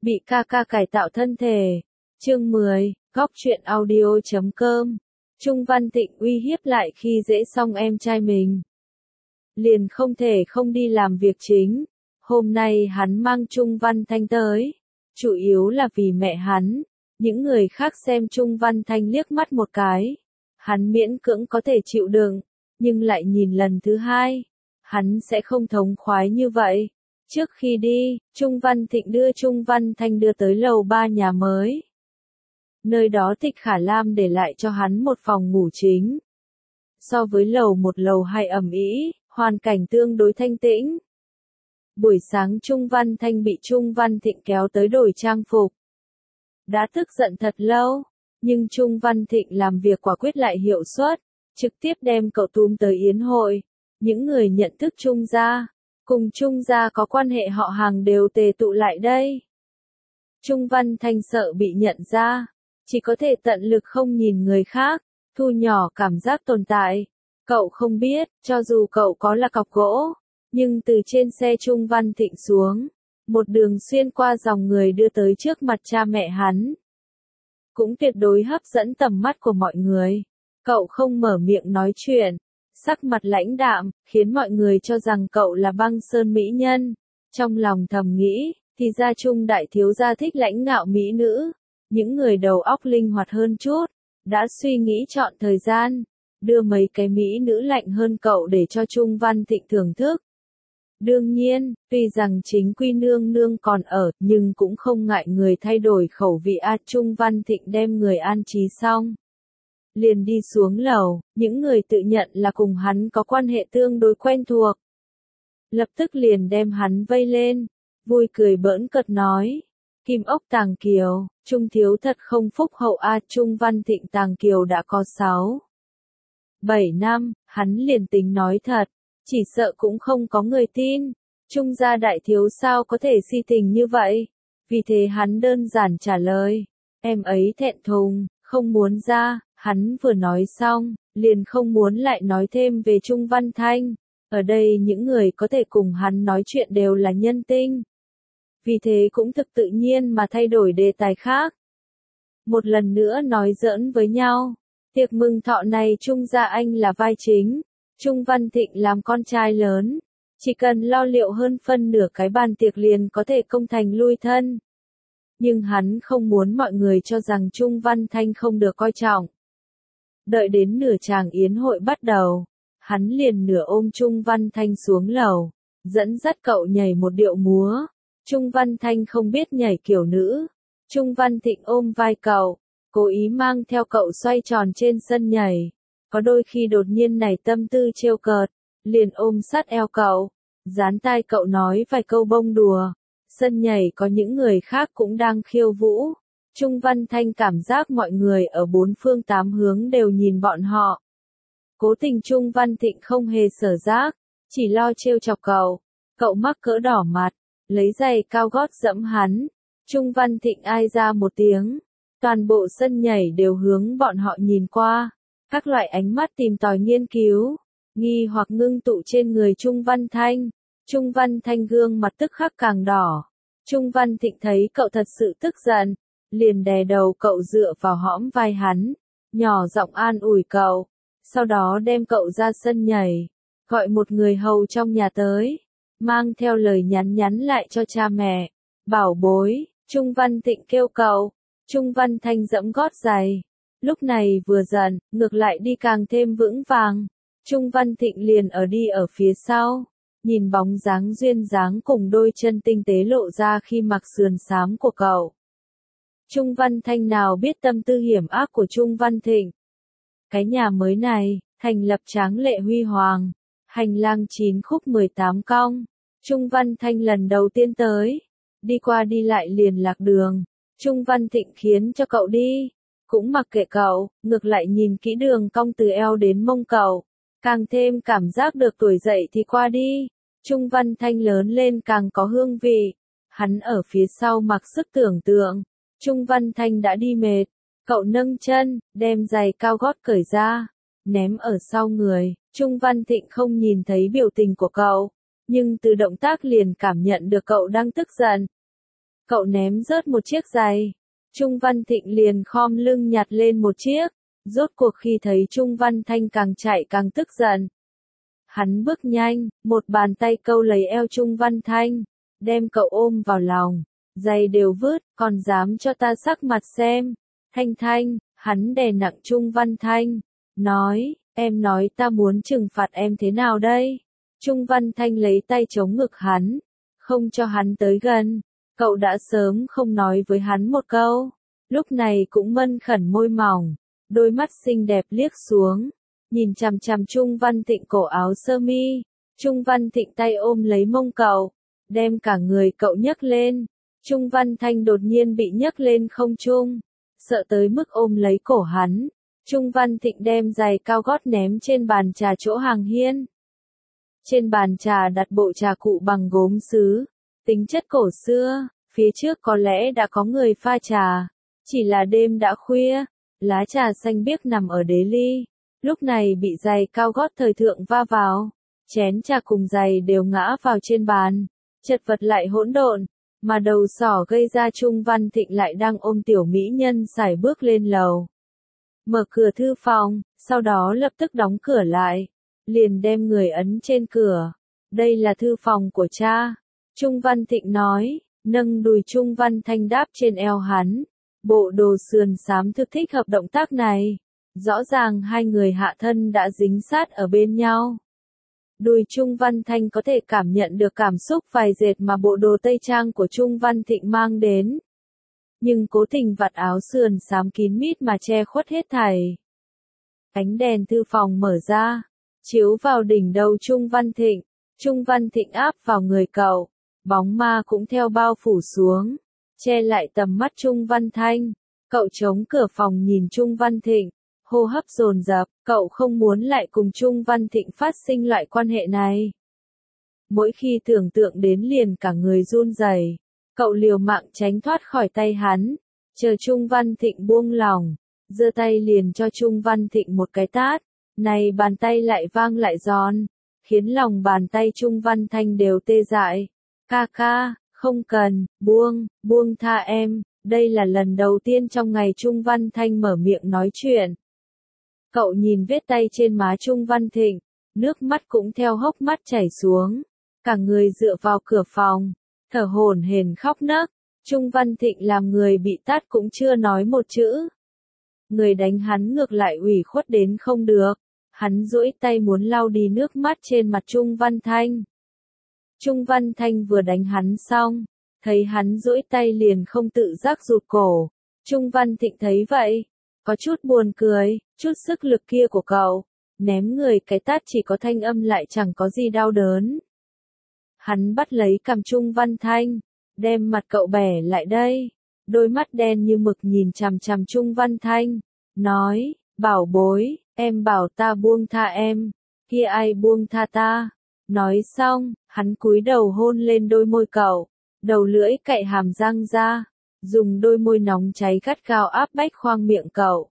Bị ca ca cải tạo thân thể. Chương 10, Góc truyện audio.com. Trung Văn Thịnh uy hiếp lại khi dễ xong em trai mình. Liền không thể không đi làm việc chính. Hôm nay hắn mang Trung Văn Thanh tới. Chủ yếu là vì mẹ hắn. Những người khác xem Trung Văn Thanh liếc mắt một cái. Hắn miễn cưỡng có thể chịu đựng. Nhưng lại nhìn lần thứ hai. Hắn sẽ không thống khoái như vậy. Trước khi đi, Trung Văn Thịnh đưa Trung Văn Thanh đưa tới lầu 3 nhà mới. Nơi đó Tịch Khả Lam để lại cho hắn một phòng ngủ chính. So với lầu 1 lầu 2 ầm ĩ, hoàn cảnh tương đối thanh tĩnh. Buổi sáng Trung Văn Thanh bị Trung Văn Thịnh kéo tới đổi trang phục. Đã tức giận thật lâu, nhưng Trung Văn Thịnh làm việc quả quyết lại hiệu suất, trực tiếp đem cậu túm tới yến hội. Những người nhận thức Trung gia, cùng Trung gia có quan hệ họ hàng đều tề tụ lại đây. Trung Văn Thanh sợ bị nhận ra, chỉ có thể tận lực không nhìn người khác, thu nhỏ cảm giác tồn tại. Cậu không biết, cho dù cậu có là cọc gỗ, nhưng từ trên xe Trung Văn Thịnh xuống, một đường xuyên qua dòng người đưa tới trước mặt cha mẹ hắn. Cũng tuyệt đối hấp dẫn tầm mắt của mọi người. Cậu không mở miệng nói chuyện, sắc mặt lãnh đạm, khiến mọi người cho rằng cậu là băng sơn mỹ nhân. Trong lòng thầm nghĩ, thì ra Trung đại thiếu gia thích lãnh ngạo mỹ nữ. Những người đầu óc linh hoạt hơn chút, đã suy nghĩ chọn thời gian, đưa mấy cái mỹ nữ lạnh hơn cậu để cho Trung Văn Thịnh thưởng thức. Đương nhiên, tuy rằng chính quy nương nương còn ở, nhưng cũng không ngại người thay đổi khẩu vị Trung Văn Thịnh đem người an trí xong. Liền đi xuống lầu, những người tự nhận là cùng hắn có quan hệ tương đối quen thuộc. Lập tức liền đem hắn vây lên, vui cười bỡn cợt nói. Kim ốc Tàng Kiều, Trung thiếu thật không phúc hậu Trung Văn Thịnh Tàng Kiều đã có 7 năm, hắn liền tính nói thật, chỉ sợ cũng không có người tin. Trung gia đại thiếu sao có thể si tình như vậy? Vì thế hắn đơn giản trả lời, em ấy thẹn thùng, không muốn ra. Hắn vừa nói xong, liền không muốn lại nói thêm về Trung Văn Thanh. Ở đây những người có thể cùng hắn nói chuyện đều là nhân tinh. Vì thế cũng thực tự nhiên mà thay đổi đề tài khác. Một lần nữa nói giỡn với nhau. Tiệc mừng thọ này Trung gia anh là vai chính. Trung Văn Thịnh làm con trai lớn. Chỉ cần lo liệu hơn phân nửa cái bàn tiệc liền có thể công thành lui thân. Nhưng hắn không muốn mọi người cho rằng Trung Văn Thanh không được coi trọng. Đợi đến nửa tràng yến hội bắt đầu, hắn liền nửa ôm Trung Văn Thanh xuống lầu, dẫn dắt cậu nhảy một điệu múa. Trung Văn Thanh không biết nhảy kiểu nữ. Trung Văn Thịnh ôm vai cậu, cố ý mang theo cậu xoay tròn trên sân nhảy. Có đôi khi đột nhiên nảy tâm tư trêu cợt, liền ôm sát eo cậu, dán tai cậu nói vài câu bông đùa. Sân nhảy có những người khác cũng đang khiêu vũ. Trung Văn Thanh cảm giác mọi người ở bốn phương tám hướng đều nhìn bọn họ. Cố tình Trung Văn Thịnh không hề sở giác, chỉ lo trêu chọc cậu. Cậu mắc cỡ đỏ mặt, lấy giày cao gót dẫm hắn. Trung Văn Thịnh ai ra một tiếng. Toàn bộ sân nhảy đều hướng bọn họ nhìn qua. Các loại ánh mắt tìm tòi nghiên cứu, nghi hoặc ngưng tụ trên người Trung Văn Thanh. Trung Văn Thanh gương mặt tức khắc càng đỏ. Trung Văn Thịnh thấy cậu thật sự tức giận, liền đè đầu cậu dựa vào hõm vai hắn, nhỏ giọng an ủi cậu, sau đó đem cậu ra sân nhảy, gọi một người hầu trong nhà tới, mang theo lời nhắn lại cho cha mẹ. Bảo bối, Trung Văn Thịnh kêu cậu. Trung Văn Thanh dẫm gót giày. Lúc này vừa giận, ngược lại đi càng thêm vững vàng. Trung Văn Thịnh liền đi ở phía sau, nhìn bóng dáng duyên dáng cùng đôi chân tinh tế lộ ra khi mặc sườn xám của cậu. Trung Văn Thanh nào biết tâm tư hiểm ác của Trung Văn Thịnh. Cái nhà mới này, thành lập tráng lệ huy hoàng, hành lang 9 khúc 18 cong. Trung Văn Thanh lần đầu tiên tới, đi qua đi lại liền lạc đường. Trung Văn Thịnh khiến cho cậu đi, cũng mặc kệ cậu, ngược lại nhìn kỹ đường cong từ eo đến mông cậu, càng thêm cảm giác được tuổi dậy thì qua đi. Trung Văn Thanh lớn lên càng có hương vị, hắn ở phía sau mặc sức tưởng tượng. Trung Văn Thanh đã đi mệt, cậu nâng chân, đem giày cao gót cởi ra, ném ở sau người. Trung Văn Thịnh không nhìn thấy biểu tình của cậu, nhưng từ động tác liền cảm nhận được cậu đang tức giận. Cậu ném rớt một chiếc giày. Trung Văn Thịnh liền khom lưng nhặt lên một chiếc. Rốt cuộc khi thấy Trung Văn Thanh càng chạy càng tức giận. Hắn bước nhanh, một bàn tay câu lấy eo Trung Văn Thanh, đem cậu ôm vào lòng. Giày đều vứt, còn dám cho ta sắc mặt xem. Thanh Thanh, hắn đè nặng Trung Văn Thanh, nói, em nói ta muốn trừng phạt em thế nào đây? Trung Văn Thanh lấy tay chống ngực hắn, không cho hắn tới gần. Cậu đã sớm không nói với hắn một câu, lúc này cũng mân khẩn môi mỏng, đôi mắt xinh đẹp liếc xuống, nhìn chằm chằm Trung Văn Thịnh cổ áo sơ mi. Trung Văn Thịnh tay ôm lấy mông cậu, đem cả người cậu nhấc lên. Trung Văn Thanh đột nhiên bị nhấc lên không trung, sợ tới mức ôm lấy cổ hắn. Trung Văn Thịnh đem giày cao gót ném trên bàn trà chỗ hàng hiên. Trên bàn trà đặt bộ trà cụ bằng gốm sứ, tính chất cổ xưa, phía trước có lẽ đã có người pha trà, chỉ là đêm đã khuya, lá trà xanh biếc nằm ở đế ly, lúc này bị giày cao gót thời thượng va vào, chén trà cùng giày đều ngã vào trên bàn, chật vật lại hỗn độn, mà đầu sỏ gây ra Trung Văn Thịnh lại đang ôm tiểu mỹ nhân sải bước lên lầu. Mở cửa thư phòng, sau đó lập tức đóng cửa lại, liền đem người ấn trên cửa. Đây là thư phòng của cha. Trung Văn Thịnh nói, nâng đùi Trung Văn Thanh đáp trên eo hắn. Bộ đồ sườn xám thực thích hợp động tác này. Rõ ràng hai người hạ thân đã dính sát ở bên nhau. Đùi Trung Văn Thanh có thể cảm nhận được cảm xúc vài dệt mà bộ đồ tây trang của Trung Văn Thịnh mang đến. Nhưng cố tình vạt áo sườn xám kín mít mà che khuất hết thảy. Ánh đèn thư phòng mở ra, chiếu vào đỉnh đầu Trung Văn Thịnh. Trung Văn Thịnh áp vào người cậu, bóng ma cũng theo bao phủ xuống, che lại tầm mắt Trung Văn Thanh. Cậu chống cửa phòng nhìn Trung Văn Thịnh, hô hấp dồn dập, cậu không muốn lại cùng Trung Văn Thịnh phát sinh loại quan hệ này. Mỗi khi tưởng tượng đến liền cả người run rẩy, cậu liều mạng tránh thoát khỏi tay hắn, chờ Trung Văn Thịnh buông lỏng, giơ tay liền cho Trung Văn Thịnh một cái tát, này bàn tay lại vang lại giòn, khiến lòng bàn tay Trung Văn Thanh đều tê dại. Ca ca, không cần, buông tha em, đây là lần đầu tiên trong ngày Trung Văn Thanh mở miệng nói chuyện. Cậu nhìn vết tay trên má Trung Văn Thịnh, nước mắt cũng theo hốc mắt chảy xuống, cả người dựa vào cửa phòng, thở hổn hển khóc nấc. Trung Văn Thịnh làm người bị tát cũng chưa nói một chữ. Người đánh hắn ngược lại ủy khuất đến không được, hắn duỗi tay muốn lau đi nước mắt trên mặt Trung Văn Thanh. Trung Văn Thanh vừa đánh hắn xong, thấy hắn duỗi tay liền không tự giác rụt cổ. Trung Văn Thịnh thấy vậy, có chút buồn cười, chút sức lực kia của cậu, ném người cái tát chỉ có thanh âm lại chẳng có gì đau đớn. Hắn bắt lấy cằm Trung Văn Thanh, đem mặt cậu bẻ lại đây, đôi mắt đen như mực nhìn chằm chằm Trung Văn Thanh, nói, bảo bối, em bảo ta buông tha em, kia ai buông tha ta. Nói xong, hắn cúi đầu hôn lên đôi môi cậu, đầu lưỡi cạy hàm răng ra, dùng đôi môi nóng cháy gắt gao áp bách khoang miệng cậu.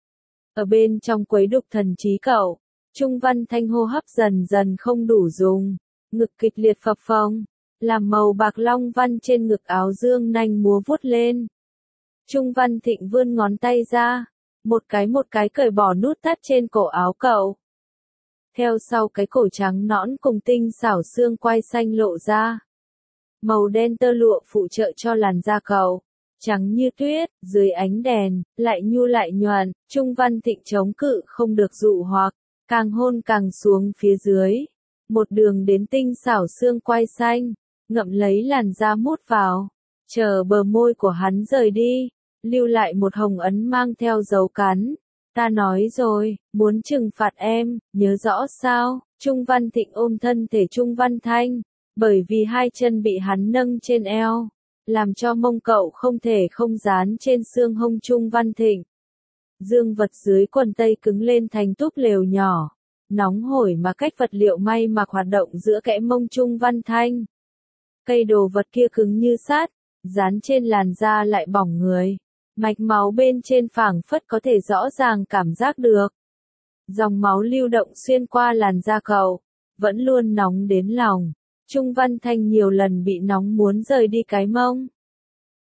Ở bên trong quấy đục thần trí cậu, Trung Văn Thanh hô hấp dần dần không đủ dùng, ngực kịch liệt phập phồng, làm màu bạc long văn trên ngực áo dương nanh múa vuốt lên. Trung Văn Thịnh vươn ngón tay ra, một cái cởi bỏ nút thắt trên cổ áo cậu. Theo sau cái cổ trắng nõn cùng tinh xảo xương quai xanh lộ ra. Màu đen tơ lụa phụ trợ cho làn da cậu, trắng như tuyết, dưới ánh đèn, lại nhu lại nhuần, Trung Văn Thịnh chống cự không được dụ hoặc, càng hôn càng xuống phía dưới. Một đường đến tinh xảo xương quai xanh, ngậm lấy làn da mút vào, chờ bờ môi của hắn rời đi, lưu lại một hồng ấn mang theo dấu cắn. Ta nói rồi, muốn trừng phạt em, nhớ rõ sao? Trung Văn Thịnh ôm thân thể Trung Văn Thanh, bởi vì hai chân bị hắn nâng trên eo, làm cho mông cậu không thể không dán trên xương hông Trung Văn Thịnh. Dương vật dưới quần tây cứng lên thành túp lều nhỏ, nóng hổi mà cách vật liệu may mặc hoạt động giữa kẽ mông Trung Văn Thanh. Cây đồ vật kia cứng như sắt, dán trên làn da lại bỏng người. Mạch máu bên trên phảng phất có thể rõ ràng cảm giác được. Dòng máu lưu động xuyên qua làn da cậu, vẫn luôn nóng đến lòng. Trung Văn Thanh nhiều lần bị nóng muốn rời đi cái mông.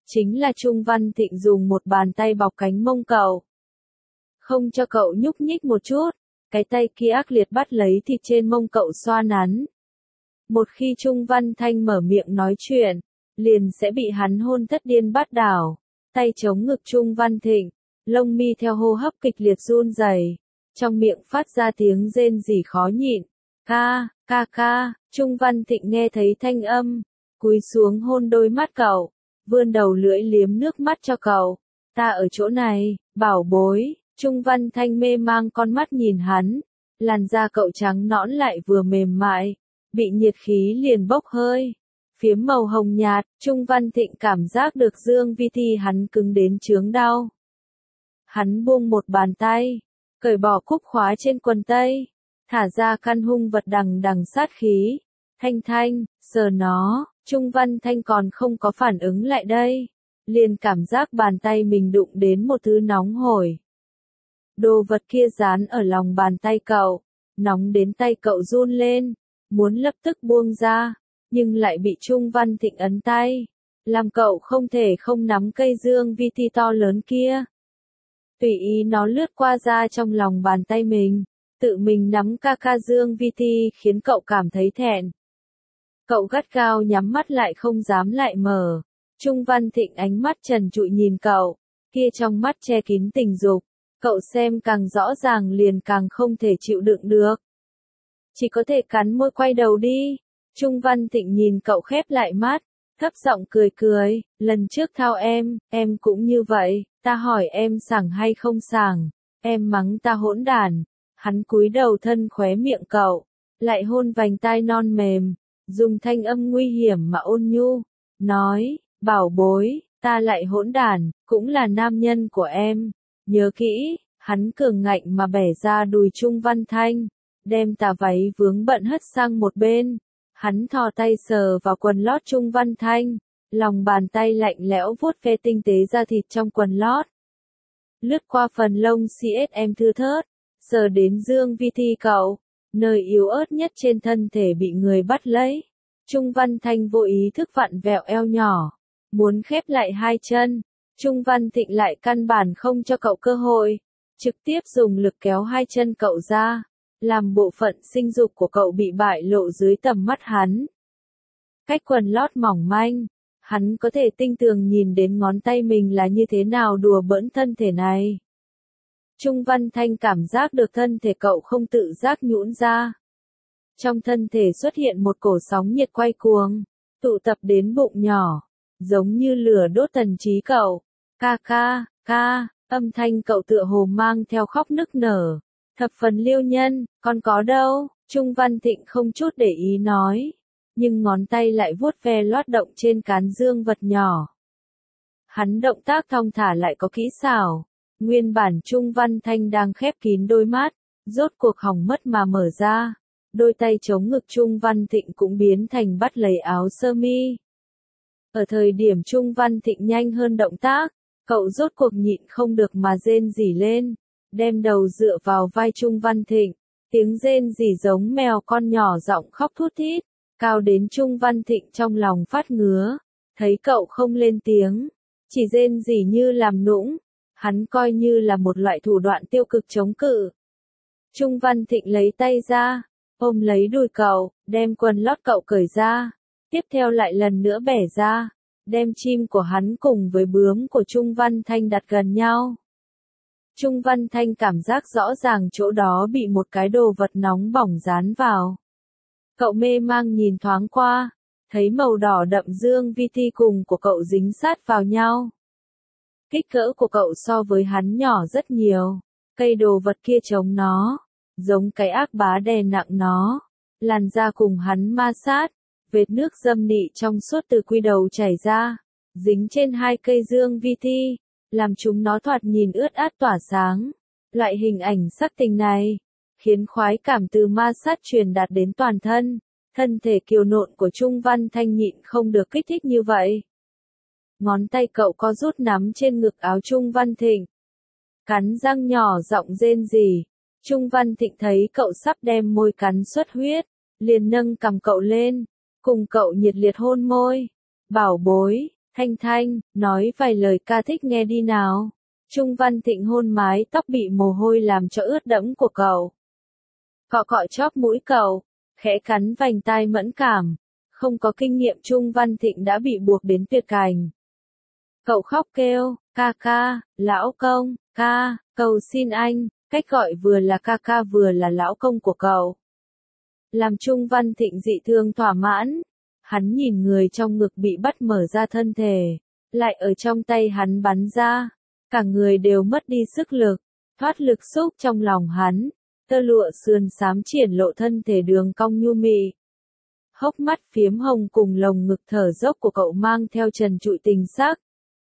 chính là Trung Văn Thịnh dùng một bàn tay bọc cánh mông cậu. Không cho cậu nhúc nhích một chút, cái tay kia ác liệt bắt lấy thịt trên mông cậu xoa nắn. Một khi Trung Văn Thanh mở miệng nói chuyện, liền sẽ bị hắn hôn thất điên bát đảo. Tay chống ngực Trung Văn Thịnh, lông mi theo hô hấp kịch liệt run rẩy, trong miệng phát ra tiếng rên rỉ khó nhịn. Ca, ca ca, Trung Văn Thịnh nghe thấy thanh âm, cúi xuống hôn đôi mắt cậu, vươn đầu lưỡi liếm nước mắt cho cậu. Ta ở chỗ này, bảo bối. Trung Văn Thanh mê mang con mắt nhìn hắn, làn da cậu trắng nõn lại vừa mềm mại, bị nhiệt khí liền bốc hơi. Phiếm màu hồng nhạt, Trung Văn Thịnh cảm giác được dương vi thi hắn cứng đến chướng đau. Hắn buông một bàn tay, cởi bỏ cúc khóa trên quần tây, thả ra căn hung vật đằng đằng sát khí. Thanh Thanh, sờ nó, Trung Văn Thanh còn không có phản ứng lại đây, liền cảm giác bàn tay mình đụng đến một thứ nóng hổi. Đồ vật kia dán ở lòng bàn tay cậu, nóng đến tay cậu run lên, muốn lập tức buông ra, nhưng lại bị Trung Văn Thịnh ấn tay, làm cậu không thể không nắm cây dương vi thi to lớn kia. Tùy ý nó lướt qua ra trong lòng bàn tay mình, tự mình nắm ca ca dương vi thi khiến cậu cảm thấy thẹn. Cậu gắt gao nhắm mắt lại không dám lại mở. Trung Văn Thịnh ánh mắt trần trụi nhìn cậu, kia trong mắt che kín tình dục. Cậu xem càng rõ ràng liền càng không thể chịu đựng được. Chỉ có thể cắn môi quay đầu đi. Trung Văn Thịnh nhìn cậu khép lại mắt, thấp giọng cười cười, lần trước thao em cũng như vậy, ta hỏi em sảng hay không sảng, em mắng ta hỗn đản. Hắn cúi đầu thân khóe miệng cậu, lại hôn vành tai non mềm, dùng thanh âm nguy hiểm mà ôn nhu, nói, bảo bối, ta lại hỗn đản, cũng là nam nhân của em. Nhớ kỹ, hắn cường ngạnh mà bẻ ra đùi Trung Văn Thanh, đem tà váy vướng bận hất sang một bên. Hắn thò tay sờ vào quần lót Trung Văn Thanh, lòng bàn tay lạnh lẽo vuốt ve tinh tế da thịt trong quần lót. Lướt qua phần lông CSM thưa thớt, sờ đến dương vi thi cậu, nơi yếu ớt nhất trên thân thể bị người bắt lấy. Trung Văn Thanh vô ý thức vặn vẹo eo nhỏ, muốn khép lại hai chân. Trung Văn Thịnh lại căn bản không cho cậu cơ hội, trực tiếp dùng lực kéo hai chân cậu ra, làm bộ phận sinh dục của cậu bị bại lộ dưới tầm mắt hắn. Cách quần lót mỏng manh, hắn có thể tinh tường nhìn đến ngón tay mình là như thế nào đùa bỡn thân thể này. Trung Văn Thanh cảm giác được thân thể cậu không tự giác nhũn ra. Trong thân thể xuất hiện một cổ sóng nhiệt quay cuồng, tụ tập đến bụng nhỏ, giống như lửa đốt thần trí cậu. Ca ca, ca, âm thanh cậu tựa hồ mang theo khóc nức nở. Thập phần liêu nhân, con có đâu? Trung Văn Thịnh không chút để ý nói, nhưng ngón tay lại vuốt ve lót động trên cán dương vật nhỏ. Hắn động tác thong thả lại có kỹ xảo. Nguyên bản Trung Văn Thanh đang khép kín đôi mắt, rốt cuộc hỏng mất mà mở ra. Đôi tay chống ngực Trung Văn Thịnh cũng biến thành bắt lấy áo sơ mi. Ở thời điểm Trung Văn Thịnh nhanh hơn động tác, cậu rốt cuộc nhịn không được mà rên rỉ lên, đem đầu dựa vào vai Trung Văn Thịnh, tiếng rên rỉ giống mèo con nhỏ giọng khóc thút thít, cao đến Trung Văn Thịnh trong lòng phát ngứa, thấy cậu không lên tiếng, chỉ rên rỉ như làm nũng, hắn coi như là một loại thủ đoạn tiêu cực chống cự. Trung Văn Thịnh lấy tay ra, ôm lấy đùi cậu, đem quần lót cậu cởi ra, tiếp theo lại lần nữa bẻ ra, đem chim của hắn cùng với bướm của Trung Văn Thanh đặt gần nhau. Trung Văn Thanh cảm giác rõ ràng chỗ đó bị một cái đồ vật nóng bỏng dán vào. Cậu mê mang nhìn thoáng qua, thấy màu đỏ đậm dương vi thi cùng của cậu dính sát vào nhau. Kích cỡ của cậu so với hắn nhỏ rất nhiều, cây đồ vật kia chống nó, giống cái ác bá đè nặng nó, làn da cùng hắn ma sát, vệt nước dâm nị trong suốt từ quy đầu chảy ra, dính trên hai cây dương vi thi, làm chúng nó thoạt nhìn ướt át tỏa sáng. Loại hình ảnh sắc tình này, khiến khoái cảm từ ma sát truyền đạt đến toàn thân, thân thể kiều nộn của Trung Văn Thanh nhịn không được kích thích như vậy. Ngón tay cậu co rút nắm trên ngực áo Trung Văn Thịnh, cắn răng nhỏ giọng rên rỉ. Trung Văn Thịnh thấy cậu sắp đem môi cắn xuất huyết, liền nâng cằm cậu lên, cùng cậu nhiệt liệt hôn môi. Bảo bối, Thanh Thanh, nói vài lời ca thích nghe đi nào. Trung Văn Thịnh hôn mái tóc bị mồ hôi làm cho ướt đẫm của cậu. Cọ cọ chóp mũi cậu, khẽ cắn vành tai mẫn cảm. Không có kinh nghiệm Trung Văn Thịnh đã bị buộc đến tuyệt cảnh. Cậu khóc kêu, ca ca, lão công, ca, cầu xin anh, cách gọi vừa là ca ca vừa là lão công của cậu. Làm Trung Văn Thịnh dị thương thỏa mãn. Hắn nhìn người trong ngực bị bắt mở ra thân thể, lại ở trong tay hắn bắn ra. Cả người đều mất đi sức lực, thoát lực xúc trong lòng hắn. Tơ lụa sườn xám triển lộ thân thể đường cong nhu mị. Hốc mắt phiếm hồng cùng lồng ngực thở dốc của cậu mang theo trần trụi tình sắc.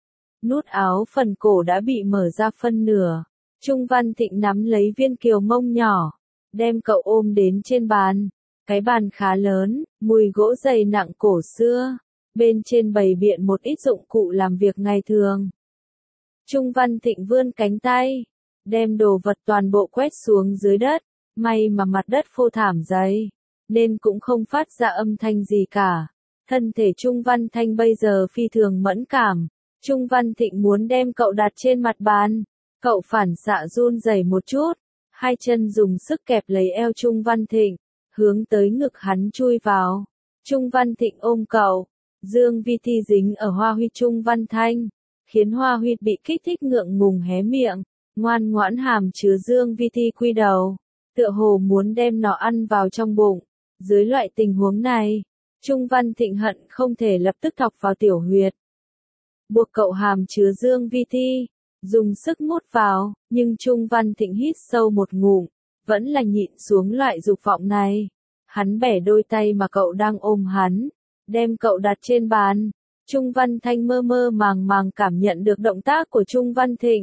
Nút áo phần cổ đã bị mở ra phân nửa. Trung Văn Thịnh nắm lấy viên kiều mông nhỏ, đem cậu ôm đến trên bàn. Cái bàn khá lớn, mùi gỗ dày nặng cổ xưa. Bên trên bày biện một ít dụng cụ làm việc ngày thường. Trung Văn Thịnh vươn cánh tay, đem đồ vật toàn bộ quét xuống dưới đất. May mà mặt đất phô thảm dày, nên cũng không phát ra âm thanh gì cả. Thân thể Trung Văn Thanh bây giờ phi thường mẫn cảm. Trung Văn Thịnh muốn đem cậu đặt trên mặt bàn. Cậu phản xạ run rẩy một chút. Hai chân dùng sức kẹp lấy eo Trung Văn Thịnh, hướng tới ngực hắn chui vào. Trung Văn Thịnh ôm cậu. Dương Vi Thi dính ở hoa huy Trung Văn Thanh, khiến hoa huy bị kích thích ngượng ngùng hé miệng. Ngoan ngoãn hàm chứa Dương Vi Thi quy đầu, tựa hồ muốn đem nó ăn vào trong bụng. Dưới loại tình huống này, Trung Văn Thịnh hận không thể lập tức thọc vào tiểu huyệt. Buộc cậu hàm chứa Dương Vi Thi, dùng sức mút vào, nhưng Trung Văn Thịnh hít sâu một ngụm, vẫn là nhịn xuống loại dục vọng này. Hắn bẻ đôi tay mà cậu đang ôm hắn, đem cậu đặt trên bàn. Trung Văn Thanh mơ mơ màng màng cảm nhận được động tác của Trung Văn Thịnh.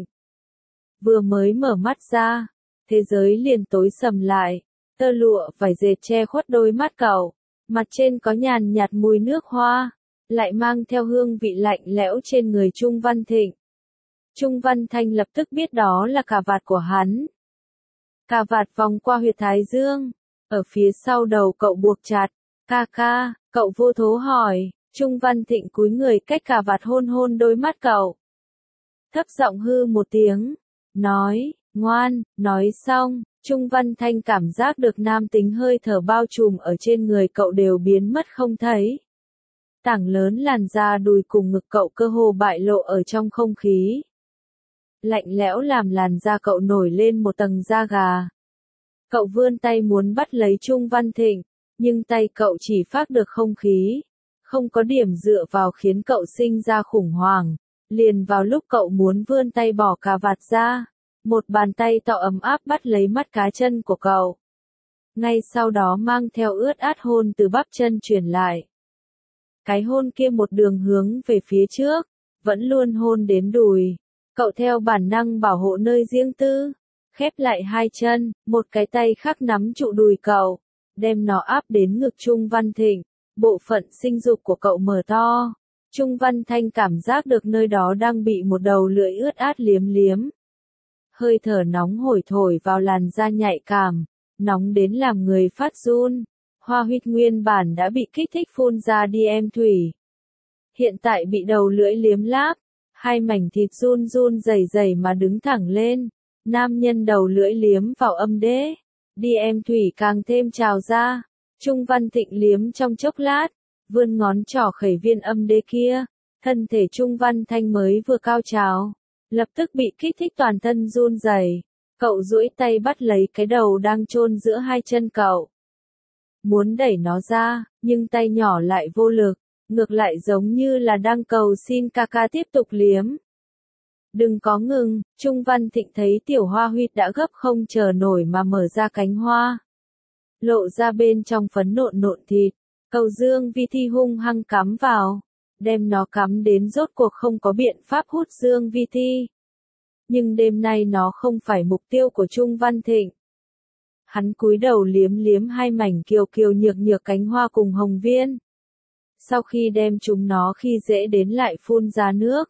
Vừa mới mở mắt ra, thế giới liền tối sầm lại. Tơ lụa vải dệt che khuất đôi mắt cậu, mặt trên có nhàn nhạt mùi nước hoa, lại mang theo hương vị lạnh lẽo trên người Trung Văn Thịnh. Trung Văn Thanh lập tức biết đó là cà vạt của hắn. Cà vạt vòng qua huyệt thái dương, ở phía sau đầu cậu buộc chặt. Ca ca, cậu vô thố hỏi. Trung Văn Thịnh cúi người cách cà vạt hôn hôn đôi mắt cậu. Thấp giọng hư một tiếng, nói, ngoan. Nói xong, Trung Văn Thanh cảm giác được nam tính hơi thở bao trùm ở trên người cậu đều biến mất không thấy. Tảng lớn làn da đùi cùng ngực cậu cơ hồ bại lộ ở trong không khí. Lạnh lẽo làm làn da cậu nổi lên một tầng da gà. Cậu vươn tay muốn bắt lấy Trung Văn Thịnh, nhưng tay cậu chỉ phác được không khí. Không có điểm dựa vào khiến cậu sinh ra khủng hoảng. Liền vào lúc cậu muốn vươn tay bỏ cà vạt ra, một bàn tay to ấm áp bắt lấy mắt cá chân của cậu. Ngay sau đó mang theo ướt át hôn từ bắp chân truyền lại. Cái hôn kia một đường hướng về phía trước, vẫn luôn hôn đến đùi. Cậu theo bản năng bảo hộ nơi riêng tư, khép lại hai chân, một cái tay khác nắm trụ đùi cậu, đem nó áp đến ngực Trung Văn Thịnh. Bộ phận sinh dục của cậu mở to. Trung Văn Thanh cảm giác được nơi đó đang bị một đầu lưỡi ướt át liếm liếm. Hơi thở nóng hổi thổi vào làn da nhạy cảm, nóng đến làm người phát run. Hoa huyết nguyên bản đã bị kích thích phun ra đi em thủy. Hiện tại bị đầu lưỡi liếm láp, hai mảnh thịt run run rẩy rẩy mà đứng thẳng lên. Nam nhân đầu lưỡi liếm vào âm đế, đi em thủy càng thêm trào ra. Trung Văn Thịnh liếm trong chốc lát, vươn ngón trỏ khẩy viên âm đế kia. Thân thể Trung Văn Thanh mới vừa cao trào, lập tức bị kích thích toàn thân run rẩy. Cậu duỗi tay bắt lấy cái đầu đang chôn giữa hai chân cậu. Muốn đẩy nó ra, nhưng tay nhỏ lại vô lực, ngược lại giống như là đang cầu xin ca ca tiếp tục liếm. Đừng có ngừng, Trung Văn Thịnh thấy tiểu hoa huyết đã gấp không chờ nổi mà mở ra cánh hoa. Lộ ra bên trong phấn nộn nộn thịt, cậu Dương Vi Thi hung hăng cắm vào, đem nó cắm đến rốt cuộc không có biện pháp hút Dương Vi Thi. Nhưng đêm nay nó không phải mục tiêu của Trung Văn Thịnh. Hắn cúi đầu liếm liếm hai mảnh kiều kiều nhược nhược cánh hoa cùng hồng viên. Sau khi đem chúng nó khi dễ đến lại phun ra nước.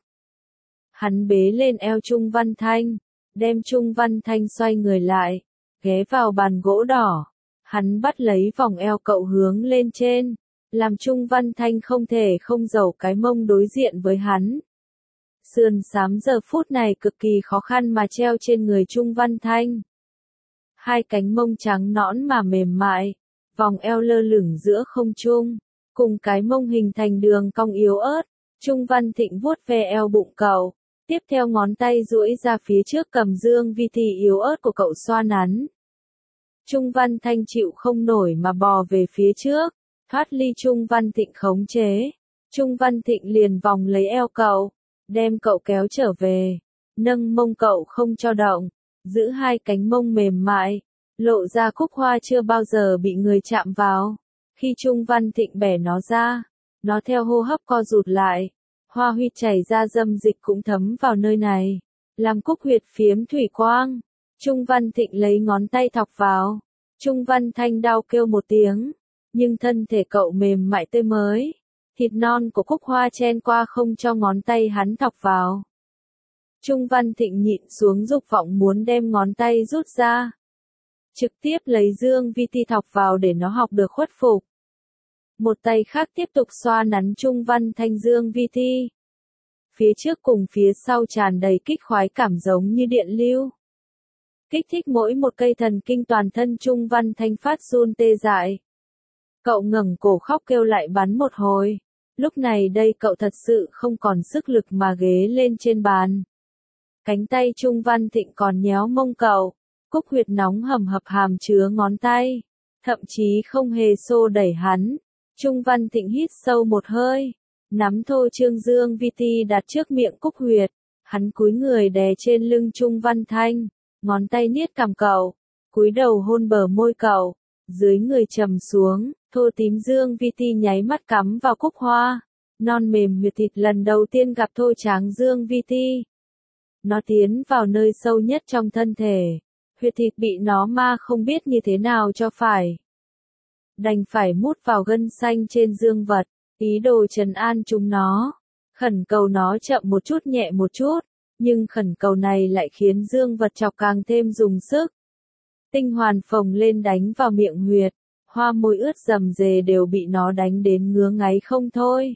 Hắn bế lên eo Trung Văn Thanh, đem Trung Văn Thanh xoay người lại, ghé vào bàn gỗ đỏ. Hắn bắt lấy vòng eo cậu hướng lên trên, làm Trung Văn Thanh không thể không giầu cái mông đối diện với hắn. Sườn xám giờ phút này cực kỳ khó khăn mà treo trên người Trung Văn Thanh. Hai cánh mông trắng nõn mà mềm mại, vòng eo lơ lửng giữa không trung, cùng cái mông hình thành đường cong yếu ớt. Trung Văn Thịnh vuốt ve eo bụng cậu, tiếp theo ngón tay duỗi ra phía trước cầm dương vi thi yếu ớt của cậu xoa nắn. Trung Văn Thanh chịu không nổi mà bò về phía trước, thoát ly Trung Văn Thịnh khống chế. Trung Văn Thịnh liền vòng lấy eo cậu, đem cậu kéo trở về, nâng mông cậu không cho động, giữ hai cánh mông mềm mại, lộ ra cúc hoa chưa bao giờ bị người chạm vào. Khi Trung Văn Thịnh bẻ nó ra, nó theo hô hấp co rụt lại, hoa huyệt chảy ra dâm dịch cũng thấm vào nơi này, làm cúc huyệt phiếm thủy quang. Trung Văn Thịnh lấy ngón tay thọc vào, Trung Văn Thanh đau kêu một tiếng, nhưng thân thể cậu mềm mại tươi mới, thịt non của cúc hoa chen qua không cho ngón tay hắn thọc vào. Trung Văn Thịnh nhịn xuống dục vọng muốn đem ngón tay rút ra, trực tiếp lấy dương vi ti thọc vào để nó học được khuất phục. Một tay khác tiếp tục xoa nắn Trung Văn Thanh dương vi thi. Phía trước cùng phía sau tràn đầy kích khoái cảm giống như điện lưu. Kích thích mỗi một cây thần kinh toàn thân Trung Văn Thanh phát run tê dại. Cậu ngẩng cổ khóc kêu lại bắn một hồi. Lúc này đây cậu thật sự không còn sức lực mà ghế lên trên bàn. Cánh tay Trung Văn Thịnh còn nhéo mông cậu. Cúc huyệt nóng hầm hập hàm chứa ngón tay. Thậm chí không hề xô đẩy hắn. Trung Văn Thịnh hít sâu một hơi. Nắm thô trương dương vi ti đặt trước miệng cúc huyệt. Hắn cúi người đè trên lưng Trung Văn Thanh. Ngón tay niết cằm cậu. Cúi đầu hôn bờ môi cậu. Dưới người trầm xuống, thô tím dương vi ti nháy mắt cắm vào cúc hoa. Non mềm huyệt thịt lần đầu tiên gặp thô tráng dương vi ti. Nó tiến vào nơi sâu nhất trong thân thể. Huyệt thịt bị nó ma không biết như thế nào cho phải. Đành phải mút vào gân xanh trên dương vật, ý đồ trấn an chúng nó. Khẩn cầu nó chậm một chút nhẹ một chút, nhưng khẩn cầu này lại khiến dương vật chọc càng thêm dùng sức. Tinh hoàn phồng lên đánh vào miệng huyệt, hoa môi ướt rầm rề đều bị nó đánh đến ngứa ngáy không thôi.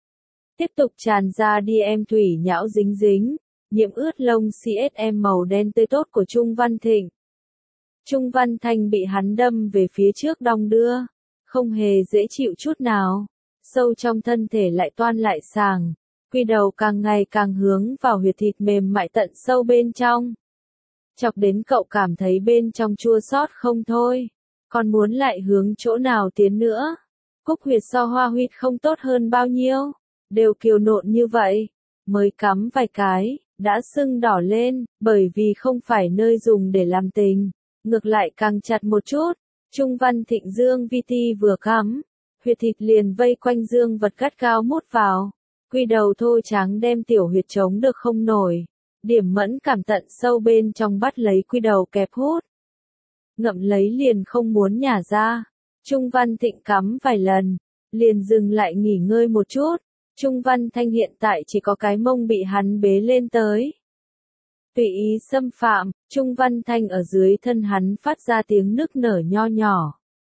Tiếp tục tràn ra đi em thủy nhão dính dính, nhiễm ướt lông CSM màu đen tươi tốt của Trung Văn Thịnh. Trung Văn Thanh bị hắn đâm về phía trước đong đưa, không hề dễ chịu chút nào, sâu trong thân thể lại toan lại sàng, quy đầu càng ngày càng hướng vào huyệt thịt mềm mại tận sâu bên trong. Chọc đến cậu cảm thấy bên trong chua xót không thôi, còn muốn lại hướng chỗ nào tiến nữa. Cúc huyệt so hoa huyệt không tốt hơn bao nhiêu, đều kiều nộn như vậy, mới cắm vài cái, đã sưng đỏ lên, bởi vì không phải nơi dùng để làm tình, ngược lại càng chặt một chút. Trung Văn Thịnh dương vi ti vừa cắm, huyệt thịt liền vây quanh dương vật gắt gao mút vào, quy đầu thô trắng đem tiểu huyệt chống được không nổi. Điểm mẫn cảm tận sâu bên trong bắt lấy quy đầu kẹp hút. Ngậm lấy liền không muốn nhả ra. Trung Văn Thịnh cắm vài lần, liền dừng lại nghỉ ngơi một chút. Trung Văn Thanh hiện tại chỉ có cái mông bị hắn bế lên tới. Tùy ý xâm phạm, Trung Văn Thanh ở dưới thân hắn phát ra tiếng nức nở nho nhỏ.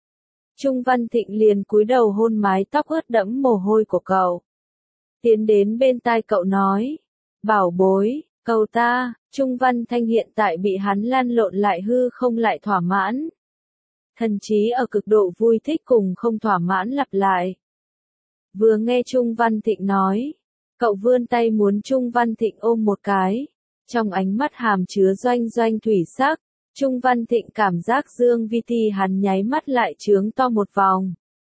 Trung Văn Thịnh liền cúi đầu hôn mái tóc ướt đẫm mồ hôi của cậu. Tiến đến bên tai cậu nói, bảo bối, cầu ta. Trung Văn Thanh hiện tại bị hắn lăn lộn lại hư không lại thỏa mãn. Thần trí ở cực độ vui thích cùng không thỏa mãn lặp lại. Vừa nghe Trung Văn Thịnh nói, cậu vươn tay muốn Trung Văn Thịnh ôm một cái. Trong ánh mắt hàm chứa doanh doanh thủy sắc, Trung Văn Thịnh cảm giác dương vi ti hắn nháy mắt lại trướng to một vòng.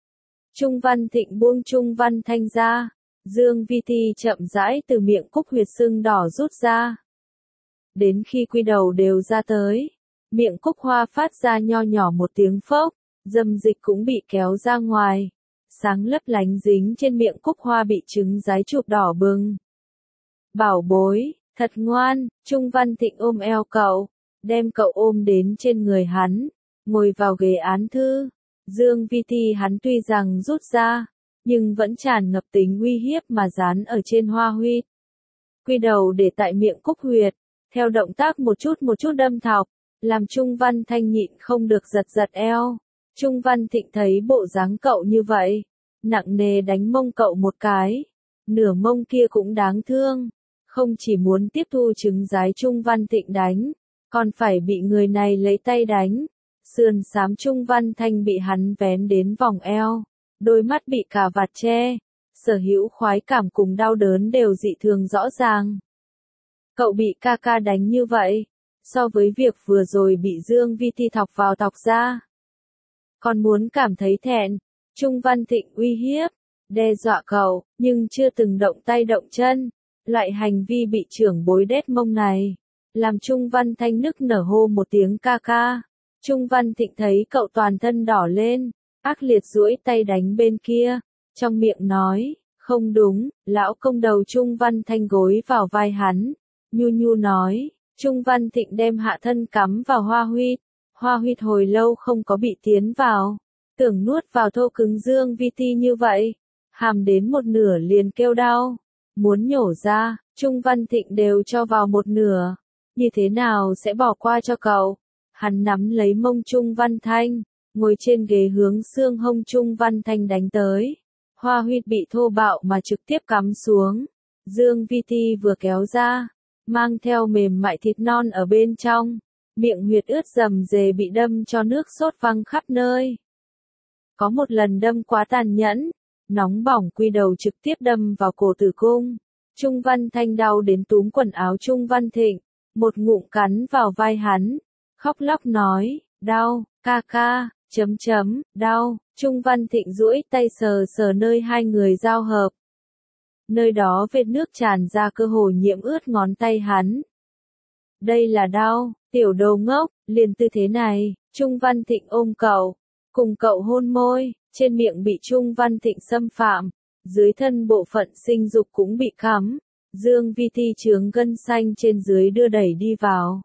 Trung Văn Thịnh buông Trung Văn Thanh ra, dương vi ti chậm rãi từ miệng cúc huyệt sưng đỏ rút ra. Đến khi quy đầu đều ra tới, miệng cúc hoa phát ra nho nhỏ một tiếng phốc, dâm dịch cũng bị kéo ra ngoài. Sáng lấp lánh dính trên miệng cúc hoa bị trứng giái chụp đỏ bừng. Bảo bối, thật ngoan. Trung Văn Thịnh ôm eo cậu, đem cậu ôm đến trên người hắn, ngồi vào ghế án thư. Dương vi ti hắn tuy rằng rút ra, nhưng vẫn tràn ngập tính uy hiếp mà dán ở trên hoa huyệt. Quy đầu để tại miệng cúc huyệt, theo động tác một chút đâm thọc, làm Trung Văn Thanh nhịn không được giật giật eo. Trung Văn Thịnh thấy bộ dáng cậu như vậy, nặng nề đánh mông cậu một cái. Nửa mông kia cũng đáng thương, không chỉ muốn tiếp thu trứng giái Trung Văn Thịnh đánh, còn phải bị người này lấy tay đánh. Sườn xám Trung Văn Thanh bị hắn vén đến vòng eo, đôi mắt bị cà vạt che, sở hữu khoái cảm cùng đau đớn đều dị thường rõ ràng. Cậu bị ca ca đánh như vậy, so với việc vừa rồi bị Dương Vi Thi thọc vào tọc ra, còn muốn cảm thấy thẹn. Trung Văn Thịnh uy hiếp, đe dọa cậu, nhưng chưa từng động tay động chân. Loại hành vi bị trưởng bối đét mông này, làm Trung Văn Thanh nức nở hô một tiếng ca ca. Trung Văn Thịnh thấy cậu toàn thân đỏ lên, ác liệt duỗi tay đánh bên kia, trong miệng nói, không đúng, lão công đầu Trung Văn Thanh gối vào vai hắn, nhu nhu nói. Trung Văn Thịnh đem hạ thân cắm vào Hoa Huyết hồi lâu không có bị tiến vào, tưởng nuốt vào thô cứng Dương Vi Ti như vậy, hàm đến một nửa liền kêu đau, muốn nhổ ra, Trung Văn Thịnh đều cho vào một nửa, như thế nào sẽ bỏ qua cho cậu. Hắn nắm lấy mông Trung Văn Thanh, ngồi trên ghế hướng xương hông Trung Văn Thanh đánh tới. Hoa Huyết bị thô bạo mà trực tiếp cắm xuống, Dương Vi Ti vừa kéo ra, mang theo mềm mại thịt non ở bên trong, miệng huyệt ướt rầm rề bị đâm cho nước sốt văng khắp nơi. Có một lần đâm quá tàn nhẫn, nóng bỏng quy đầu trực tiếp đâm vào cổ tử cung. Trung Văn Thanh đau đến túm quần áo Trung Văn Thịnh, một ngụm cắn vào vai hắn, khóc lóc nói, đau, ca ca, đau. Trung Văn Thịnh duỗi tay sờ sờ nơi hai người giao hợp. Nơi đó vệt nước tràn ra cơ hồ nhiễm ướt ngón tay hắn. Đây là đau, tiểu đồ ngốc, liền tư thế này. Trung Văn Thịnh ôm cậu, cùng cậu hôn môi, trên miệng bị Trung Văn Thịnh xâm phạm, dưới thân bộ phận sinh dục cũng bị cắm. Dương Vi Ti chướng gân xanh trên dưới đưa đẩy đi vào.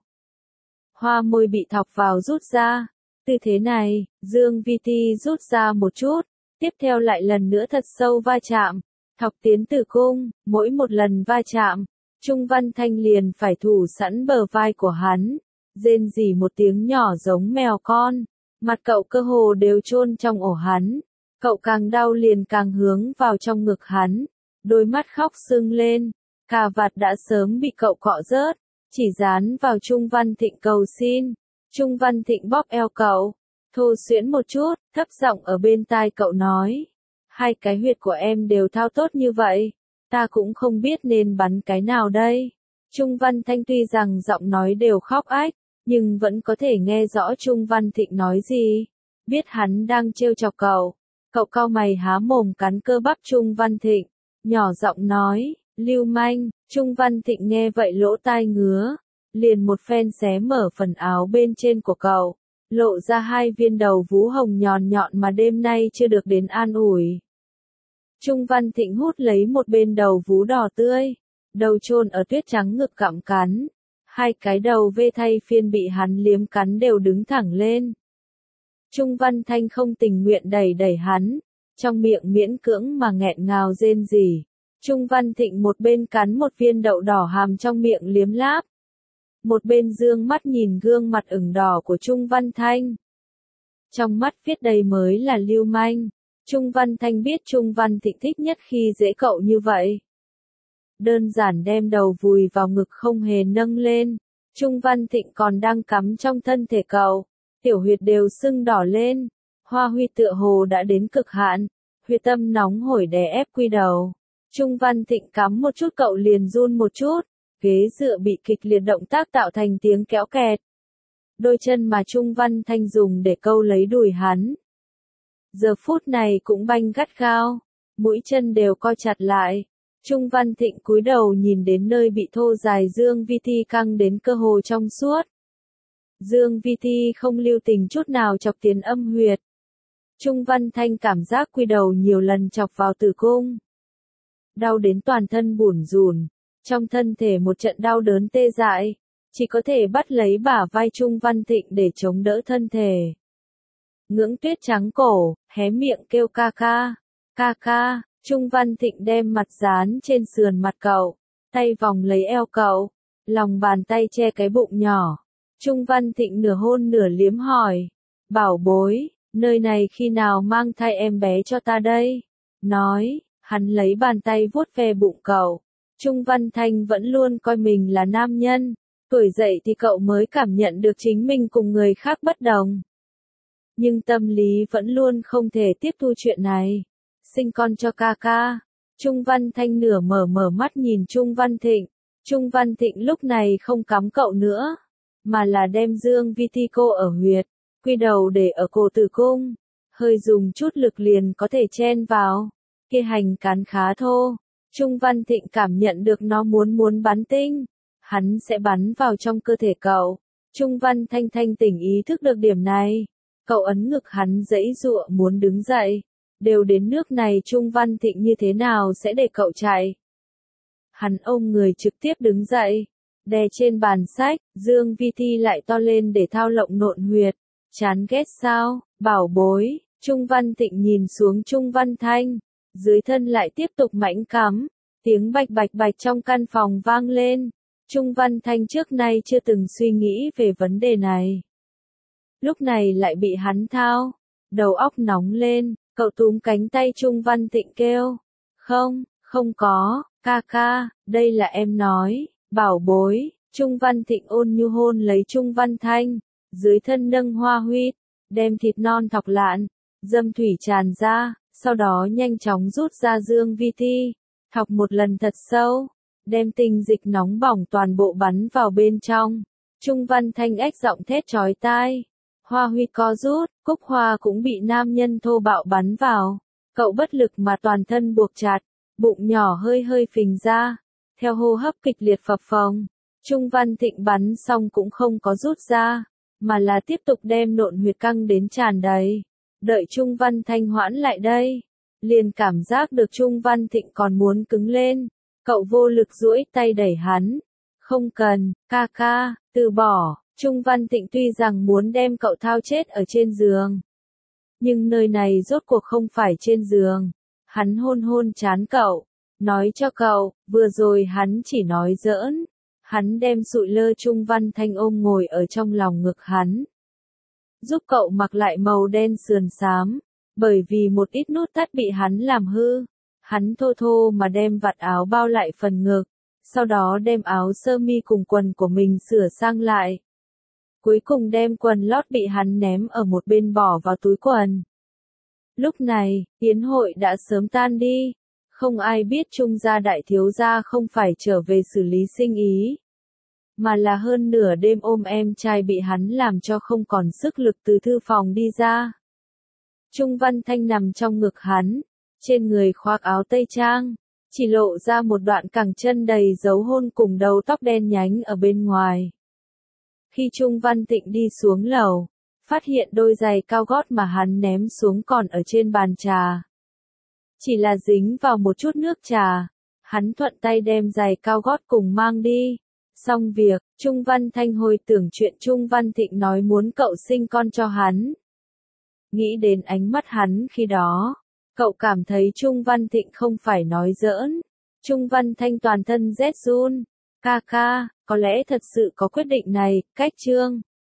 Hoa môi bị thọc vào rút ra. Tư thế này, Dương Vi Ti rút ra một chút, tiếp theo lại lần nữa thật sâu va chạm, thọc tiến tử cung, mỗi một lần va chạm, Trung Văn Thanh liền phải thủ sẵn bờ vai của hắn, rên rỉ một tiếng nhỏ giống mèo con, mặt cậu cơ hồ đều chôn trong ổ hắn, cậu càng đau liền càng hướng vào trong ngực hắn, đôi mắt khóc sưng lên, cà vạt đã sớm bị cậu cọ rớt, chỉ dán vào Trung Văn Thịnh cầu xin. Trung Văn Thịnh bóp eo cậu, thô xuyễn một chút, thấp giọng ở bên tai cậu nói. Hai cái huyệt của em đều thao tốt như vậy, ta cũng không biết nên bắn cái nào đây. Trung Văn Thanh tuy rằng giọng nói đều khóc ách, nhưng vẫn có thể nghe rõ Trung Văn Thịnh nói gì. Biết hắn đang trêu chọc cậu, cậu cau mày há mồm cắn cơ bắp Trung Văn Thịnh, nhỏ giọng nói, lưu manh. Trung Văn Thịnh nghe vậy lỗ tai ngứa, liền một phen xé mở phần áo bên trên của cậu, lộ ra hai viên đầu vú hồng nhọn nhọn mà đêm nay chưa được đến an ủi. Trung Văn Thịnh hút lấy một bên đầu vú đỏ tươi, đầu chôn ở tuyết trắng ngực cặm cắn, hai cái đầu vê thay phiên bị hắn liếm cắn đều đứng thẳng lên. Trung Văn Thanh không tình nguyện đẩy đẩy hắn, trong miệng miễn cưỡng mà nghẹn ngào rên rỉ. Trung Văn Thịnh một bên cắn một viên đậu đỏ hàm trong miệng liếm láp, một bên dương mắt nhìn gương mặt ửng đỏ của Trung Văn Thanh. Trong mắt viết đầy mới là lưu manh. Trung Văn Thanh biết Trung Văn Thịnh thích nhất khi dễ cậu như vậy. Đơn giản đem đầu vùi vào ngực không hề nâng lên. Trung Văn Thịnh còn đang cắm trong thân thể cậu. Tiểu huyệt đều sưng đỏ lên. Hoa Huy tựa hồ đã đến cực hạn. Huyệt tâm nóng hổi đè ép quy đầu. Trung Văn Thịnh cắm một chút cậu liền run một chút. Ghế dựa bị kịch liệt động tác tạo thành tiếng kéo kẹt. Đôi chân mà Trung Văn Thanh dùng để câu lấy đùi hắn. Giờ phút này cũng banh gắt gao, mũi chân đều co chặt lại. Trung Văn Thịnh cúi đầu nhìn đến nơi bị thô dài Dương Vi Ti căng đến cơ hồ trong suốt. Dương Vi Ti không lưu tình chút nào chọc tiến âm huyệt. Trung Văn Thanh cảm giác quy đầu nhiều lần chọc vào tử cung. Đau đến toàn thân bủn rủn, trong thân thể một trận đau đớn tê dại, chỉ có thể bắt lấy bả vai Trung Văn Thịnh để chống đỡ thân thể. Ngưỡng tuyết trắng cổ, hé miệng kêu ca ca, ca ca. Trung Văn Thịnh đem mặt dán trên sườn mặt cậu, tay vòng lấy eo cậu, lòng bàn tay che cái bụng nhỏ. Trung Văn Thịnh nửa hôn nửa liếm hỏi, bảo bối, nơi này khi nào mang thai em bé cho ta đây? nói, hắn lấy bàn tay vuốt ve bụng cậu. Trung Văn Thanh vẫn luôn coi mình là nam nhân, tuổi dậy thì cậu mới cảm nhận được chính mình cùng người khác bất đồng. Nhưng tâm lý vẫn luôn không thể tiếp thu chuyện này. Sinh con cho ca ca. Trung Văn Thanh nửa mở mắt nhìn Trung Văn Thịnh. Trung Văn Thịnh lúc này không cắm cậu nữa, mà là đem dương vi ti cô ở huyệt, quy đầu để ở cổ tử cung. Hơi dùng chút lực liền có thể chen vào. Kia hành cán khá thô. Trung Văn Thịnh cảm nhận được nó muốn bắn tinh. Hắn sẽ bắn vào trong cơ thể cậu. Trung Văn Thanh thanh tỉnh ý thức được điểm này. Cậu ấn ngực hắn giãy giụa muốn đứng dậy. Đều đến nước này Trung Văn Thịnh như thế nào sẽ để cậu chạy. Hắn ôm người trực tiếp đứng dậy. Đè trên bàn sách, dương vi ti lại to lên để thao lộng nộn huyệt. Chán ghét sao, bảo bối. Trung Văn Thịnh nhìn xuống Trung Văn Thanh. Dưới thân lại tiếp tục mãnh cắm. Tiếng bạch bạch bạch trong căn phòng vang lên. Trung Văn Thanh trước nay chưa từng suy nghĩ về vấn đề này. Lúc này lại bị hắn thao. Đầu óc nóng lên, cậu túm cánh tay Trung Văn Thịnh kêu. Không có, ca ca, đây là em nói, bảo bối. Trung Văn Thịnh ôn nhu hôn lấy Trung Văn Thanh. Dưới thân nâng hoa huyết, đem thịt non thọc lạn, dâm thủy tràn ra, sau đó nhanh chóng rút ra dương vi ti. Thọc một lần thật sâu, đem tinh dịch nóng bỏng toàn bộ bắn vào bên trong. Trung Văn Thanh ếch giọng thét chói tai. Hoa huy co rút, cúc hoa cũng bị nam nhân thô bạo bắn vào. Cậu bất lực mà toàn thân buộc chặt, bụng nhỏ hơi phình ra. Theo hô hấp kịch liệt phập phồng, Trung Văn Thịnh bắn xong cũng không có rút ra, mà là tiếp tục đem nộn huyệt căng đến tràn đầy. Đợi Trung Văn Thanh hoãn lại đây, liền cảm giác được Trung Văn Thịnh còn muốn cứng lên. Cậu vô lực duỗi tay đẩy hắn. Không cần, ca ca, từ bỏ. Trung Văn Thịnh tuy rằng muốn đem cậu thao chết ở trên giường. Nhưng nơi này rốt cuộc không phải trên giường. Hắn hôn trán cậu. Nói cho cậu, vừa rồi hắn chỉ nói giỡn. Hắn đem sụi lơ Trung Văn Thanh ôm ngồi ở trong lòng ngực hắn. Giúp cậu mặc lại màu đen sườn xám. Bởi vì một ít nút thắt bị hắn làm hư. Hắn thô mà đem vạt áo bao lại phần ngực. Sau đó đem áo sơ mi cùng quần của mình sửa sang lại. Cuối cùng đem quần lót bị hắn ném ở một bên bỏ vào túi quần. Lúc này, yến hội đã sớm tan đi. Không ai biết Trung gia đại thiếu gia không phải trở về xử lý sinh ý. Mà là hơn nửa đêm ôm em trai bị hắn làm cho không còn sức lực từ thư phòng đi ra. Trung Văn Thanh nằm trong ngực hắn. Trên người khoác áo tây trang. Chỉ lộ ra một đoạn cẳng chân đầy dấu hôn cùng đầu tóc đen nhánh ở bên ngoài. Khi Trung Văn Thịnh đi xuống lầu, phát hiện đôi giày cao gót mà hắn ném xuống còn ở trên bàn trà. Chỉ là dính vào một chút nước trà, hắn thuận tay đem giày cao gót cùng mang đi. Xong việc, Trung Văn Thanh hồi tưởng chuyện Trung Văn Thịnh nói muốn cậu sinh con cho hắn. Nghĩ đến ánh mắt hắn khi đó, cậu cảm thấy Trung Văn Thịnh không phải nói giỡn. Trung Văn Thanh toàn thân rét run. Ca ca, có lẽ thật sự có quyết định này, cách chương.